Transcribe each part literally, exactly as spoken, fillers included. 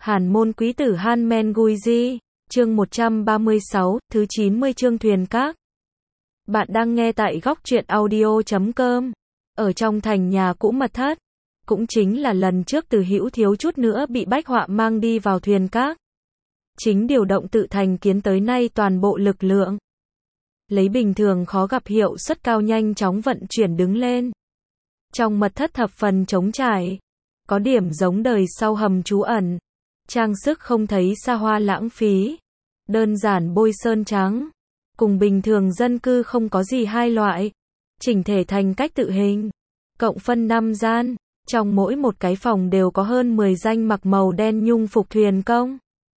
Hàn môn quý tử Han Men Gui Di, chương một trăm ba mươi sáu, thứ chín mươi chương thuyền các. Bạn đang nghe tại góc truyện audio chấm com. Ở trong thành nhà cũ mật thất, cũng chính là lần trước Từ Hữu thiếu chút nữa bị bách họa mang đi vào thuyền các. Chính điều động tự thành kiến tới nay toàn bộ lực lượng. Lấy bình thường khó gặp hiệu suất cao nhanh chóng vận chuyển đứng lên. Trong mật thất thập phần trống trải, có điểm giống đời sau hầm trú ẩn. Trang sức không thấy xa hoa lãng phí, đơn giản bôi sơn trắng, cùng bình thường dân cư không có gì hai loại, chỉnh thể thành cách tự hình, cộng phân năm gian, trong mỗi một cái phòng đều có hơn mười danh mặc màu đen nhung phục thuyền công.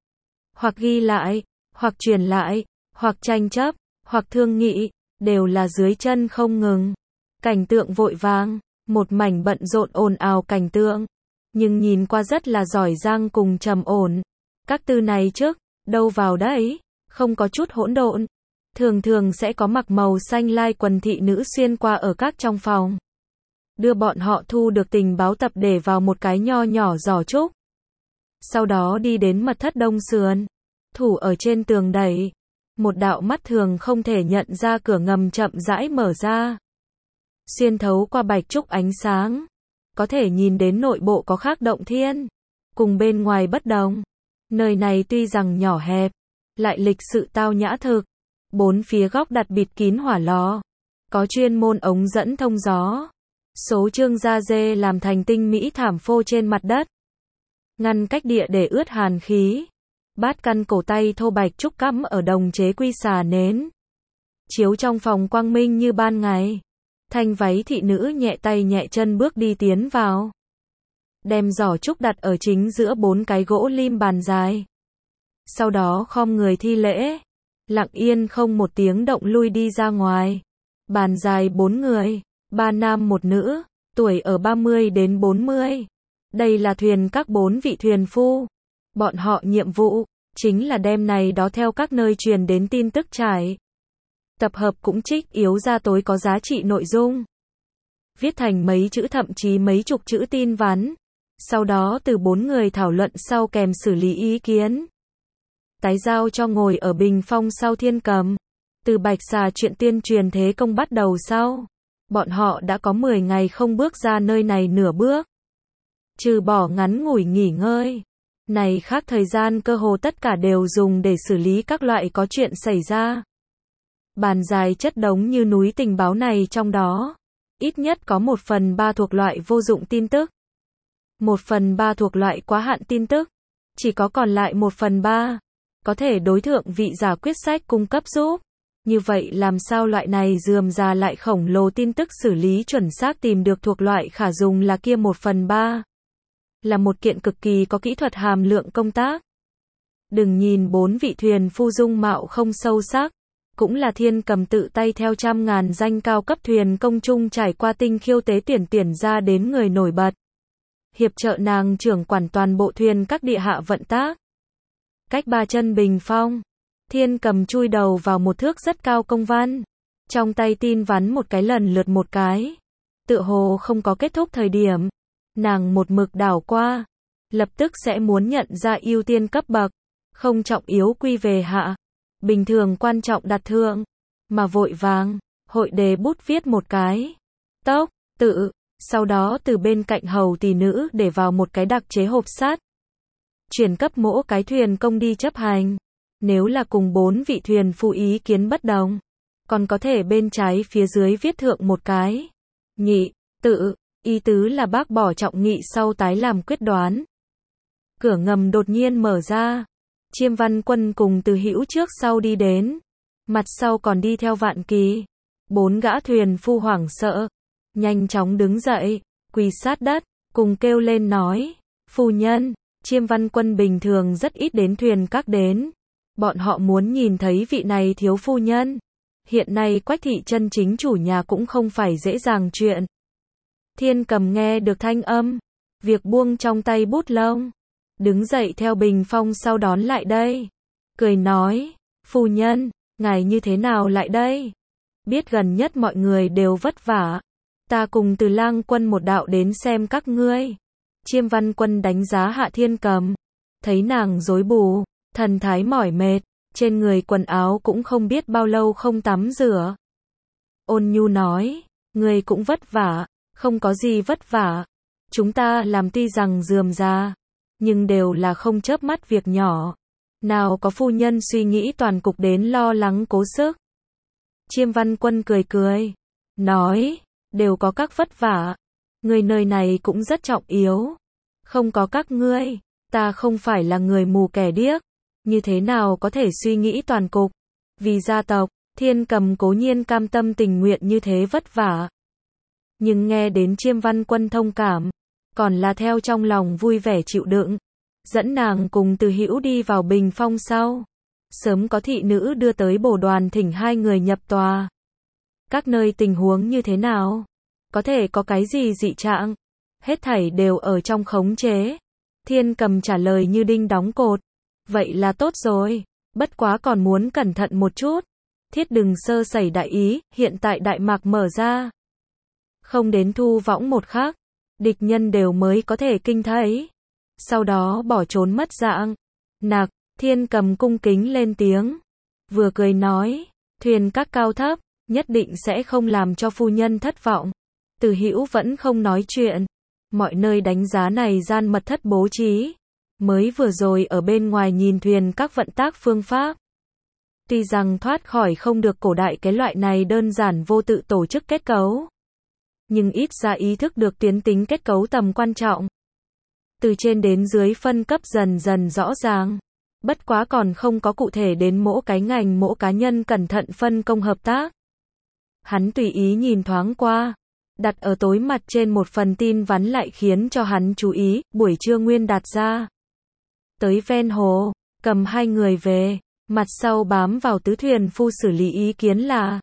Hoặc ghi lại, hoặc truyền lại, hoặc tranh chấp, hoặc thương nghị, đều là dưới chân không ngừng. Cảnh tượng vội vàng, một mảnh bận rộn ồn ào cảnh tượng. Nhưng nhìn qua rất là giỏi giang cùng trầm ổn. Các tư này trước, đâu vào đấy, không có chút hỗn độn. Thường thường sẽ có mặc màu xanh lai quần thị nữ xuyên qua ở các trong phòng. Đưa bọn họ thu được tình báo tập để vào một cái nho nhỏ giỏ trúc. Sau đó đi đến mật thất đông sườn. Thủ ở trên tường đẩy. Một đạo mắt thường không thể nhận ra cửa ngầm chậm rãi mở ra. Xuyên thấu qua bạch trúc ánh sáng. Có thể nhìn đến nội bộ có khác động thiên, cùng bên ngoài bất đồng. Nơi này tuy rằng nhỏ hẹp, lại lịch sự tao nhã thực. Bốn phía góc đặt bịt kín hỏa lò, có chuyên môn ống dẫn thông gió. Số chương da dê làm thành tinh mỹ thảm phô trên mặt đất, ngăn cách địa để ướt hàn khí. Bát căn cổ tay thô bạch trúc cắm ở đồng chế quy xà nến, chiếu trong phòng quang minh như ban ngày. Thanh váy thị nữ nhẹ tay nhẹ chân bước đi tiến vào. Đem giỏ trúc đặt ở chính giữa bốn cái gỗ lim bàn dài. Sau đó khom người thi lễ. Lặng yên không một tiếng động lui đi ra ngoài. Bàn dài bốn người, ba nam một nữ, tuổi ở ba mươi đến bốn mươi. Đây là thuyền các bốn vị thuyền phu. Bọn họ nhiệm vụ, chính là đem này đó theo các nơi truyền đến tin tức trải. Tập hợp cũng trích yếu ra tối có giá trị nội dung. Viết thành mấy chữ thậm chí mấy chục chữ tin vắn. Sau đó từ bốn người thảo luận sau kèm xử lý ý kiến. Tái giao cho ngồi ở bình phong sau Thiên Cầm. Từ Bạch Xà chuyện tuyên truyền thế công bắt đầu sau. Bọn họ đã có mười ngày không bước ra nơi này nửa bước. Trừ bỏ ngắn ngủi nghỉ ngơi. Này khác thời gian cơ hồ tất cả đều dùng để xử lý các loại có chuyện xảy ra. Bàn dài chất đống như núi tình báo này trong đó. Ít nhất có một phần ba thuộc loại vô dụng tin tức. Một phần ba thuộc loại quá hạn tin tức. Chỉ có còn lại một phần ba. Có thể đối thượng vị giả quyết sách cung cấp giúp. Như vậy làm sao loại này rườm rà lại khổng lồ tin tức xử lý chuẩn xác tìm được thuộc loại khả dùng là kia một phần ba. Là một kiện cực kỳ có kỹ thuật hàm lượng công tác. Đừng nhìn bốn vị thuyền phu dung mạo không sâu sắc. Cũng là Thiên Cầm tự tay theo trăm ngàn danh cao cấp thuyền công chung trải qua tinh khiêu tế tuyển tuyển ra đến người nổi bật. Hiệp trợ nàng trưởng quản toàn bộ thuyền các địa hạ vận tác. Cách ba chân bình phong, Thiên Cầm chui đầu vào một thước rất cao công văn. Trong tay tin vắn một cái lần lượt một cái. Tựa hồ không có kết thúc thời điểm. Nàng một mực đảo qua. Lập tức sẽ muốn nhận ra ưu tiên cấp bậc. Không trọng yếu quy về hạ. Bình thường quan trọng đặt thượng, mà vội vàng, hội đề bút viết một cái, tốc, tự, sau đó từ bên cạnh hầu tỷ nữ để vào một cái đặc chế hộp sắt. Chuyển cấp mỗi cái thuyền công đi chấp hành, nếu là cùng bốn vị thuyền phu ý kiến bất đồng, còn có thể bên trái phía dưới viết thượng một cái, nhị, tự, ý tứ là bác bỏ trọng nghị sau tái làm quyết đoán. Cửa ngầm đột nhiên mở ra. Chiêm Văn Quân cùng Từ Hữu trước sau đi đến. Mặt sau còn đi theo Vạn Kỳ. Bốn gã thuyền phu hoảng sợ. Nhanh chóng đứng dậy, quỳ sát đất, cùng kêu lên nói. Phu nhân, Chiêm Văn Quân bình thường rất ít đến thuyền các đến. Bọn họ muốn nhìn thấy vị này thiếu phu nhân. Hiện nay Quách thị chân chính chủ nhà cũng không phải dễ dàng chuyện. Thiên Cầm nghe được thanh âm. Việc buông trong tay bút lông. Đứng dậy theo bình phong sau đón lại đây. Cười nói, phu nhân, ngài như thế nào lại đây? Biết gần nhất mọi người đều vất vả. Ta cùng Từ Lang Quân một đạo đến xem các ngươi. Chiêm Văn Quân đánh giá Hạ Thiên Cầm. thấy nàng rối bù, thần thái mỏi mệt, trên người quần áo cũng không biết bao lâu không tắm rửa. Ôn nhu nói, ngươi cũng vất vả, không có gì vất vả. Chúng ta làm tuy rằng rườm rà, nhưng đều là không chớp mắt việc nhỏ. Nào có phu nhân suy nghĩ toàn cục đến lo lắng cố sức. Chiêm Văn Quân cười cười, nói, đều có các vất vả. Người nơi này cũng rất trọng yếu. Không có các ngươi, ta không phải là người mù kẻ điếc. Như thế nào có thể suy nghĩ toàn cục. Vì gia tộc, Thiên Cầm cố nhiên cam tâm tình nguyện như thế vất vả. Nhưng nghe đến Chiêm Văn Quân thông cảm, còn là theo trong lòng vui vẻ chịu đựng. Dẫn nàng cùng Từ Hữu đi vào bình phong sau. Sớm có thị nữ đưa tới bổ đoàn thỉnh hai người nhập tòa. Các nơi tình huống như thế nào? Có thể có cái gì dị trạng? Hết thảy đều ở trong khống chế. Thiên Cầm trả lời như đinh đóng cột. Vậy là tốt rồi. Bất quá còn muốn cẩn thận một chút. Thiết đừng sơ sẩy đại ý, hiện tại đại mạc mở ra. Không đến thu võng một khắc, địch nhân đều mới có thể kinh thấy. Sau đó bỏ trốn mất dạng. Nặc, Thiên Cầm cung kính lên tiếng. Vừa cười nói, thuyền các cao thấp, nhất định sẽ không làm cho phu nhân thất vọng. Từ Hữu vẫn không nói chuyện. Mọi nơi đánh giá này gian mật thất bố trí. Mới vừa rồi ở bên ngoài nhìn thuyền các vận tác phương pháp. Tuy rằng thoát khỏi không được cổ đại cái loại này đơn giản vô tự tổ chức kết cấu. Nhưng ít ra ý thức được tuyến tính kết cấu tầm quan trọng. Từ trên đến dưới phân cấp dần dần rõ ràng. Bất quá còn không có cụ thể đến mỗi cái ngành mỗi cá nhân cẩn thận phân công hợp tác. Hắn tùy ý nhìn thoáng qua. Đặt ở tối mặt trên một phần tin vắn lại khiến cho hắn chú ý, buổi trưa Nguyên Đạt ra. Tới ven hồ, cầm hai người về, mặt sau bám vào tứ thuyền phu xử lý ý kiến là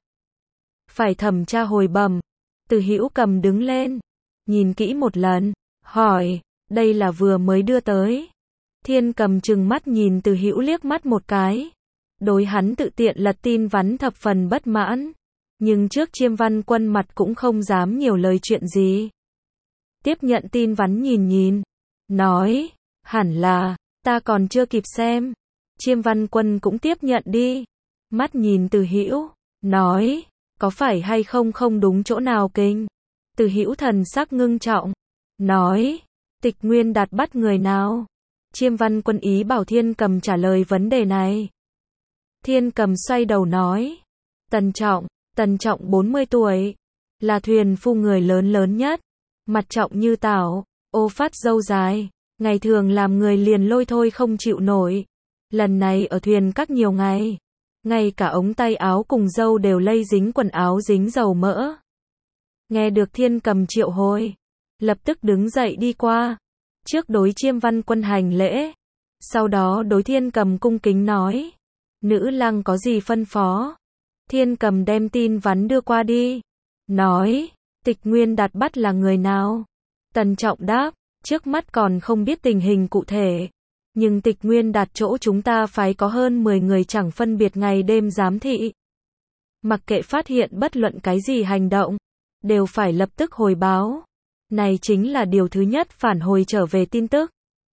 phải thẩm tra hồi bẩm. Từ Hữu cầm đứng lên, nhìn kỹ một lần, hỏi, đây là vừa mới đưa tới. Thiên Cầm trừng mắt nhìn Từ Hữu liếc mắt một cái. Đối hắn tự tiện lật tin vắn thập phần bất mãn. Nhưng trước Chiêm Văn Quân mặt cũng không dám nhiều lời chuyện gì. Tiếp nhận tin vắn nhìn nhìn. Nói, hẳn là, ta còn chưa kịp xem. Chiêm Văn Quân cũng tiếp nhận đi. Mắt nhìn Từ Hữu, nói, có phải hay không không đúng chỗ nào kinh. Từ Hữu thần sắc ngưng trọng. Nói, Tịch Nguyên Đạt bắt người nào? Chiêm Văn Quân ý bảo Thiên Cầm trả lời vấn đề này. Thiên Cầm xoay đầu nói, Tần Trọng, Tần Trọng bốn mươi tuổi, là thuyền phu người lớn lớn nhất, mặt trọng như tảo, ô phát râu dài, ngày thường làm người liền lôi thôi không chịu nổi. Lần này ở thuyền các nhiều ngày, ngay cả ống tay áo cùng râu đều lây dính quần áo dính dầu mỡ. Nghe được Thiên Cầm triệu hồi, lập tức đứng dậy đi qua. Trước đối Chiêm Văn Quân hành lễ, sau đó đối Thiên Cầm cung kính nói, nữ lăng có gì phân phó? Thiên Cầm đem tin vắn đưa qua đi, nói, Tịch Nguyên Đạt bắt là người nào? Tần Trọng đáp, trước mắt còn không biết tình hình cụ thể, nhưng Tịch Nguyên Đạt chỗ chúng ta phái có hơn mười người chẳng phân biệt ngày đêm giám thị. Mặc kệ phát hiện bất luận cái gì hành động, đều phải lập tức hồi báo. Này chính là điều thứ nhất phản hồi trở về tin tức.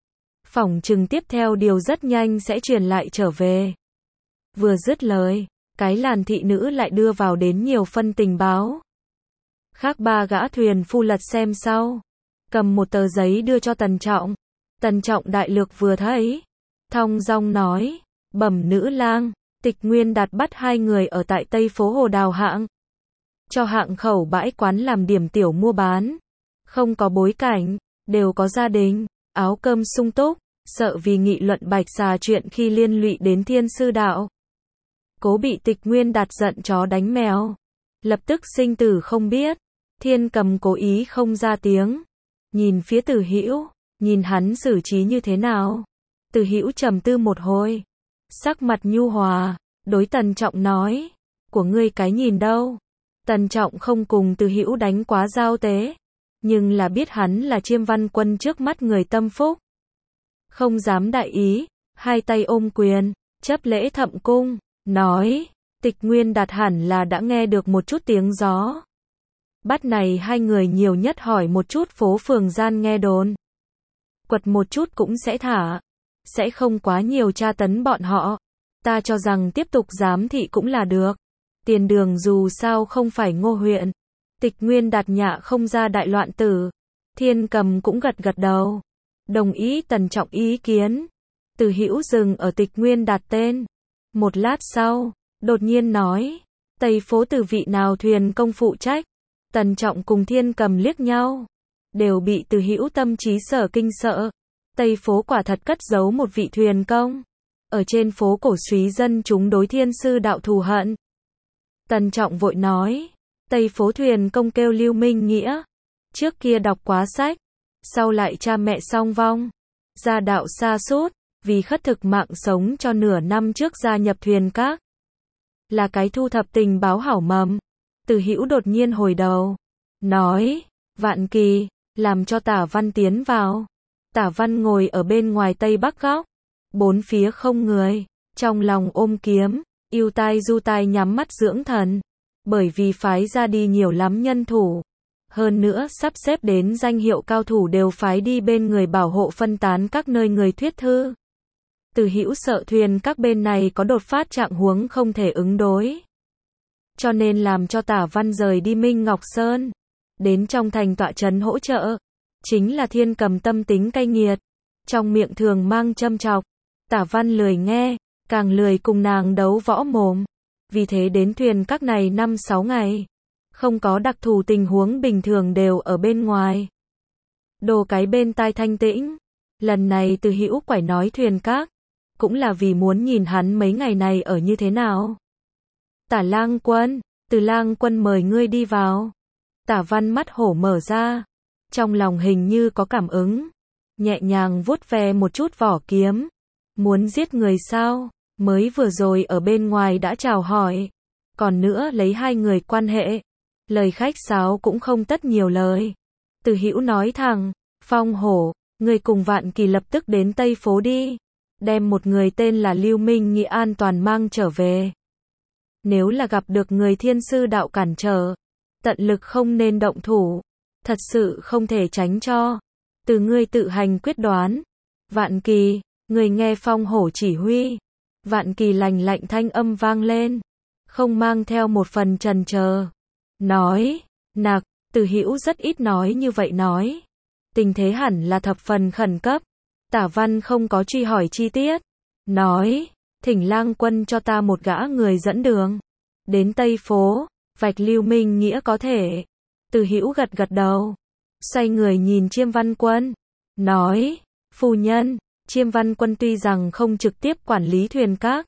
Phỏng chừng tiếp theo điều rất nhanh sẽ truyền lại trở về. Vừa dứt lời, cái làn thị nữ lại đưa vào đến nhiều phân tình báo. Khác ba gã thuyền phu lật xem sau, cầm một tờ giấy đưa cho Tần Trọng. Tần Trọng đại lược vừa thấy, thong dong nói, bẩm nữ lang, Tịch Nguyên Đạt bắt hai người ở tại Tây phố Hồ Đào Hạng. Cho hạng khẩu bãi quán làm điểm tiểu mua bán. Không có bối cảnh, đều có gia đình, áo cơm sung túc, sợ vì nghị luận bạch xà chuyện khi liên lụy đến Thiên Sư Đạo. Cố bị Tịch Nguyên Đạt giận chó đánh mèo. Lập tức sinh tử không biết. Thiên Cầm cố ý không ra tiếng. Nhìn phía Từ Hữu, nhìn hắn xử trí như thế nào. Từ Hữu trầm tư một hồi. Sắc mặt nhu hòa, đối Tần Trọng nói, của ngươi cái nhìn đâu? Tần Trọng không cùng Từ Hữu đánh quá giao tế. Nhưng là biết hắn là Chiêm Văn Quân trước mắt người tâm phúc. Không dám đại ý, hai tay ôm quyền, chấp lễ thậm cung, nói, Tịch Nguyên Đạt hẳn là đã nghe được một chút tiếng gió. Bắt này hai người nhiều nhất hỏi một chút phố phường gian nghe đồn. Quật một chút cũng sẽ thả. sẽ không quá nhiều tra tấn bọn họ. Ta cho rằng tiếp tục giám thị cũng là được. Tiền đường dù sao không phải Ngô huyện. Tịch Nguyên Đạt nhạ không ra đại loạn tử. Thiên Cầm cũng gật gật đầu. Đồng ý Tần Trọng ý kiến. Từ Hữu dừng ở Tịch Nguyên Đạt tên. Một lát sau, đột nhiên nói. Tây phố từ vị nào thuyền công phụ trách. Tần Trọng cùng Thiên Cầm liếc nhau. Đều bị Từ Hữu tâm trí sở kinh sợ. Tây phố quả thật cất giấu một vị thuyền công. Ở trên phố cổ suý dân chúng đối thiên sư đạo thù hận. Tần Trọng vội nói. Tây phố thuyền công kêu Lưu Minh Nghĩa. Trước kia đọc quá sách. Sau lại cha mẹ song vong. Gia đạo sa sút. Vì khất thực mạng sống cho nửa năm trước gia nhập thuyền các. Là cái thu thập tình báo hảo mầm. Từ Hữu đột nhiên hồi đầu. Nói. Vạn Kỳ. Làm cho Tả Văn tiến vào. Tả Văn ngồi ở bên ngoài tây bắc góc. Bốn phía không người. Trong lòng ôm kiếm. Yêu tai du tai nhắm mắt dưỡng thần. Bởi vì phái ra đi nhiều lắm nhân thủ. Hơn nữa sắp xếp đến danh hiệu cao thủ đều phái đi bên người bảo hộ phân tán các nơi người thuyết thư. Từ Hữu sợ thuyền các bên này có đột phát trạng huống không thể ứng đối. Cho nên làm cho Tả Văn rời đi Minh Ngọc Sơn. Đến trong thành tọa trấn hỗ trợ. Chính là Thiên Cầm tâm tính cay nghiệt. Trong miệng thường mang châm chọc. Tả Văn lười nghe, càng lười cùng nàng đấu võ mồm. Vì thế đến thuyền các này năm sáu ngày. Không có đặc thù tình huống bình thường đều ở bên ngoài. Đồ cái bên tai thanh tĩnh. Lần này Từ Hữu quải nói thuyền các. Cũng là vì muốn nhìn hắn mấy ngày này ở như thế nào. Tả Lang Quân, Từ Lang Quân mời ngươi đi vào. Tả Văn mắt hổ mở ra. Trong lòng hình như có cảm ứng. Nhẹ nhàng vuốt ve một chút vỏ kiếm. Muốn giết người sao? Mới vừa rồi ở bên ngoài đã chào hỏi. Còn nữa lấy hai người quan hệ. Lời khách sáo cũng không tất nhiều lời. Từ Hữu nói thẳng. Phong Hổ, người cùng Vạn Kỳ lập tức đến Tây phố đi. Đem một người tên là Lưu Minh Nghĩa an toàn mang trở về. Nếu là gặp được người thiên sư đạo cản trở. Tận lực không nên động thủ. Thật sự không thể tránh cho. Từ ngươi tự hành quyết đoán. Vạn Kỳ, người nghe Phong Hổ chỉ huy. Vạn Kỳ lành lạnh thanh âm vang lên. Không mang theo một phần chần chờ. Nói, nặc, Từ Hữu rất ít nói như vậy nói. Tình thế hẳn là thập phần khẩn cấp. Tả Văn không có truy hỏi chi tiết. Nói, thỉnh Lang Quân cho ta một gã người dẫn đường. Đến Tây phố, vạch Lưu Minh Nghĩa có thể. Từ Hữu gật gật đầu. Xoay người nhìn Chiêm Văn Quân. Nói, phu nhân, Chiêm Văn Quân tuy rằng không trực tiếp quản lý thuyền các.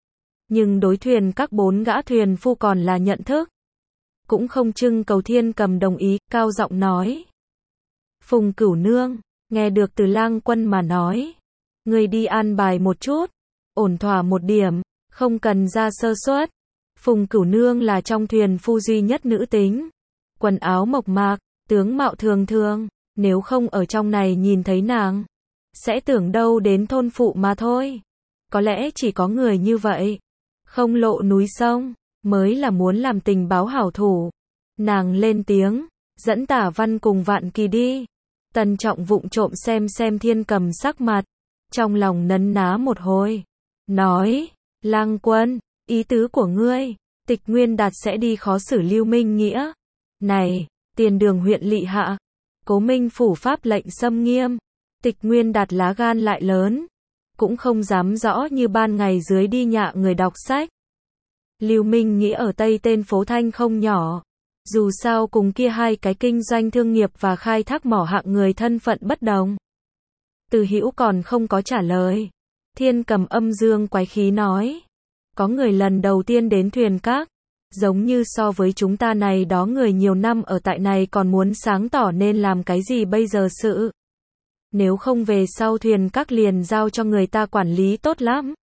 Nhưng đối thuyền các bốn gã thuyền phu còn là nhận thức. Cũng không trưng cầu Thiên Cầm đồng ý, cao giọng nói. Phùng Cửu Nương, nghe được từ Lang Quân mà nói. Người đi an bài một chút. Ổn thỏa một điểm, không cần ra sơ suất. Phùng Cửu Nương là trong thuyền phu duy nhất nữ tính. Quần áo mộc mạc, tướng mạo thường thường. Nếu không ở trong này nhìn thấy nàng. Sẽ tưởng đâu đến thôn phụ mà thôi. Có lẽ chỉ có người như vậy. Không lộ núi sông. Mới là muốn làm tình báo hảo thủ. Nàng lên tiếng. Dẫn Tả Văn cùng Vạn Kỳ đi. Tần Trọng vụng trộm xem xem Thiên Cầm sắc mặt. Trong lòng nấn ná một hồi. Nói. Lang Quân, ý tứ của ngươi. Tịch Nguyên Đạt sẽ đi khó xử Lưu Minh Nghĩa. Này, tiền đường huyện lỵ hạ. Cố Minh phủ pháp lệnh xâm nghiêm. Tịch Nguyên Đạt lá gan lại lớn. Cũng không dám rõ như ban ngày dưới đi nhạ người đọc sách. Lưu Minh Nghĩa ở Tây tên phố Thanh không nhỏ. Dù sao cùng kia hai cái kinh doanh thương nghiệp và khai thác mỏ hạng người thân phận bất đồng. Từ Hữu còn không có trả lời. Thiên Cầm âm dương quái khí nói. Có người lần đầu tiên đến thuyền các. Giống như so với chúng ta này đó người nhiều năm ở tại này còn muốn sáng tỏ nên làm cái gì bây giờ sự. Nếu không về sau thuyền các liền giao cho người ta quản lý tốt lắm.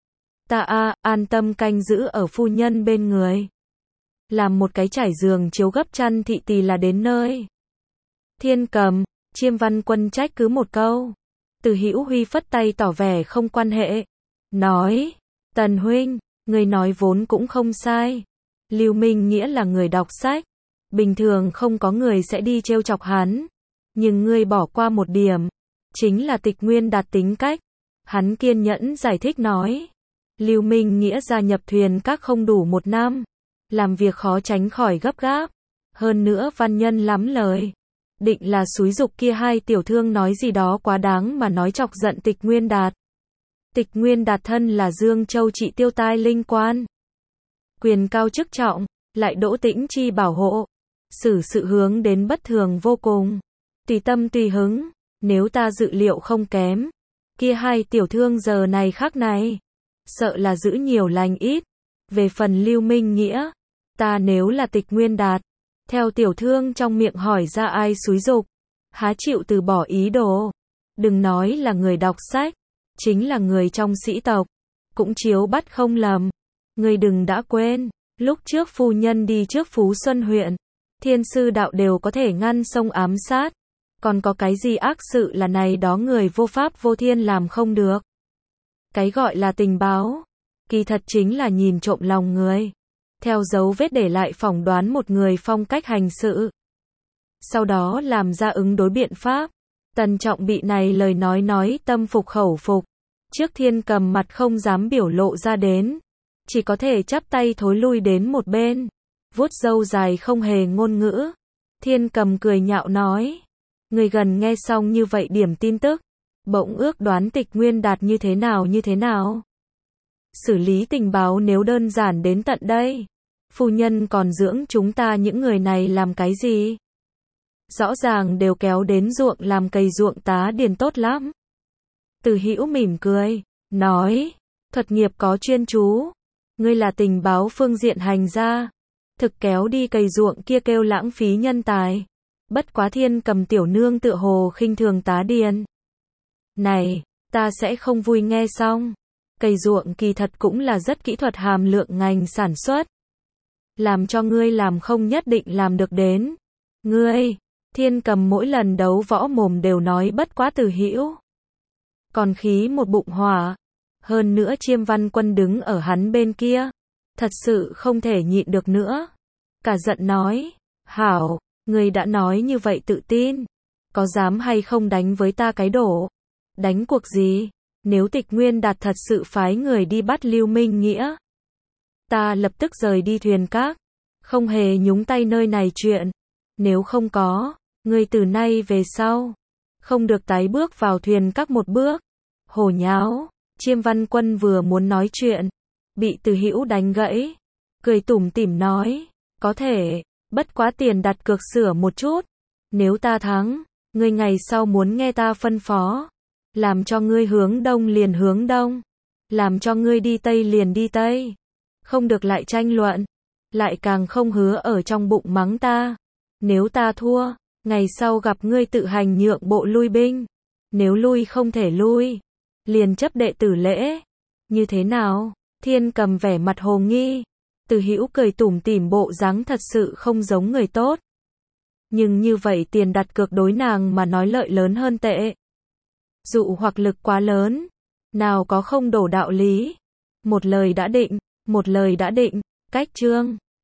Ta a an tâm canh giữ ở phu nhân bên người. Làm một cái trải giường chiếu gấp chăn thị tỳ là đến nơi. Thiên Cầm, Chiêm Văn Quân trách cứ một câu. Từ Hữu Huy phất tay tỏ vẻ không quan hệ. Nói, Tần huynh, người nói vốn cũng không sai. Lưu Minh Nghĩa là người đọc sách. Bình thường không có người sẽ đi trêu chọc hắn. Nhưng ngươi bỏ qua một điểm. Chính là Tịch Nguyên Đạt tính cách. Hắn kiên nhẫn giải thích nói. Lưu Minh Nghĩa gia nhập thuyền các không đủ một năm. Làm việc khó tránh khỏi gấp gáp. Hơn nữa văn nhân lắm lời. Định là xúi giục kia hai tiểu thương nói gì đó quá đáng mà nói chọc giận Tịch Nguyên Đạt. Tịch Nguyên Đạt thân là Dương Châu trị tiêu tai linh quan. Quyền cao chức trọng, lại Đỗ Tĩnh Chi bảo hộ. Xử sự hướng đến bất thường vô cùng. Tùy tâm tùy hứng, nếu ta dự liệu không kém. Kia hai tiểu thương giờ này khác này. Sợ là giữ nhiều lành ít. Về phần Lưu Minh Nghĩa, ta nếu là Tịch Nguyên Đạt. Theo tiểu thương trong miệng hỏi ra ai xúi giục. Há chịu từ bỏ ý đồ. Đừng nói là người đọc sách. Chính là người trong sĩ tộc. Cũng chiếu bắt không lầm. Người đừng đã quên. Lúc trước phu nhân đi trước Phú Xuân huyện. Thiên sư đạo đều có thể ngăn sông ám sát. Còn có cái gì ác sự là này đó người vô pháp vô thiên làm không được. Cái gọi là tình báo. Kỳ thật chính là nhìn trộm lòng người. Theo dấu vết để lại phỏng đoán một người phong cách hành sự. Sau đó làm ra ứng đối biện pháp. Tần Trọng bị này lời nói nói tâm phục khẩu phục. Trước Thiên Cầm mặt không dám biểu lộ ra đến. Chỉ có thể chắp tay thối lui đến một bên. Vuốt râu dài không hề ngôn ngữ. Thiên Cầm cười nhạo nói. Người gần nghe xong như vậy điểm tin tức. Bỗng ước đoán Tịch Nguyên Đạt như thế nào như thế nào. Xử lý tình báo nếu đơn giản đến tận đây. Phu nhân còn dưỡng chúng ta những người này làm cái gì? Rõ ràng đều kéo đến ruộng làm cày ruộng tá điền tốt lắm. Từ Hữu mỉm cười, nói, thuật nghiệp có chuyên chú. Ngươi là tình báo phương diện hành gia. Thực kéo đi cày ruộng kia kêu lãng phí nhân tài. Bất quá Thiên Cầm tiểu nương tựa hồ khinh thường tá điền. Này, ta sẽ không vui nghe xong. Cày ruộng kỳ thật cũng là rất kỹ thuật hàm lượng ngành sản xuất. Làm cho ngươi làm không nhất định làm được đến. Ngươi, Thiên Cầm mỗi lần đấu võ mồm đều nói bất quá Từ Hữu. Còn khí một bụng hỏa. Hơn nữa Chiêm Văn Quân đứng ở hắn bên kia. Thật sự không thể nhịn được nữa. Cả giận nói, hảo, ngươi đã nói như vậy tự tin. Có dám hay không đánh với ta cái đổ? Đánh cuộc gì? Nếu Tịch Nguyên Đạt thật sự phái người đi bắt Lưu Minh Nghĩa. Ta lập tức rời đi thuyền các. Không hề nhúng tay nơi này chuyện. Nếu không có, ngươi từ nay về sau. Không được tái bước vào thuyền các một bước. Hồ nháo. Chiêm Văn Quân vừa muốn nói chuyện. Bị Từ Hữu đánh gãy. Cười tủm tỉm nói. Có thể. Bất quá tiền đặt cược sửa một chút. Nếu ta thắng. Ngươi ngày sau muốn nghe ta phân phó. Làm cho ngươi hướng đông liền hướng đông. Làm cho ngươi đi tây liền đi tây. Không được lại tranh luận. Lại càng không hứa ở trong bụng mắng ta. Nếu ta thua. Ngày sau gặp ngươi tự hành nhượng bộ lui binh. Nếu lui không thể lui. Liền chấp đệ tử lễ. Như thế nào? Thiên Cầm vẻ mặt hồ nghi. Từ Hữu cười tủm tỉm bộ dáng thật sự không giống người tốt. Nhưng như vậy tiền đặt cược đối nàng mà nói lợi lớn hơn tệ. Dụ hoặc lực quá lớn. Nào có không đổ đạo lý. Một lời đã định. Một lời đã định. Cách chương.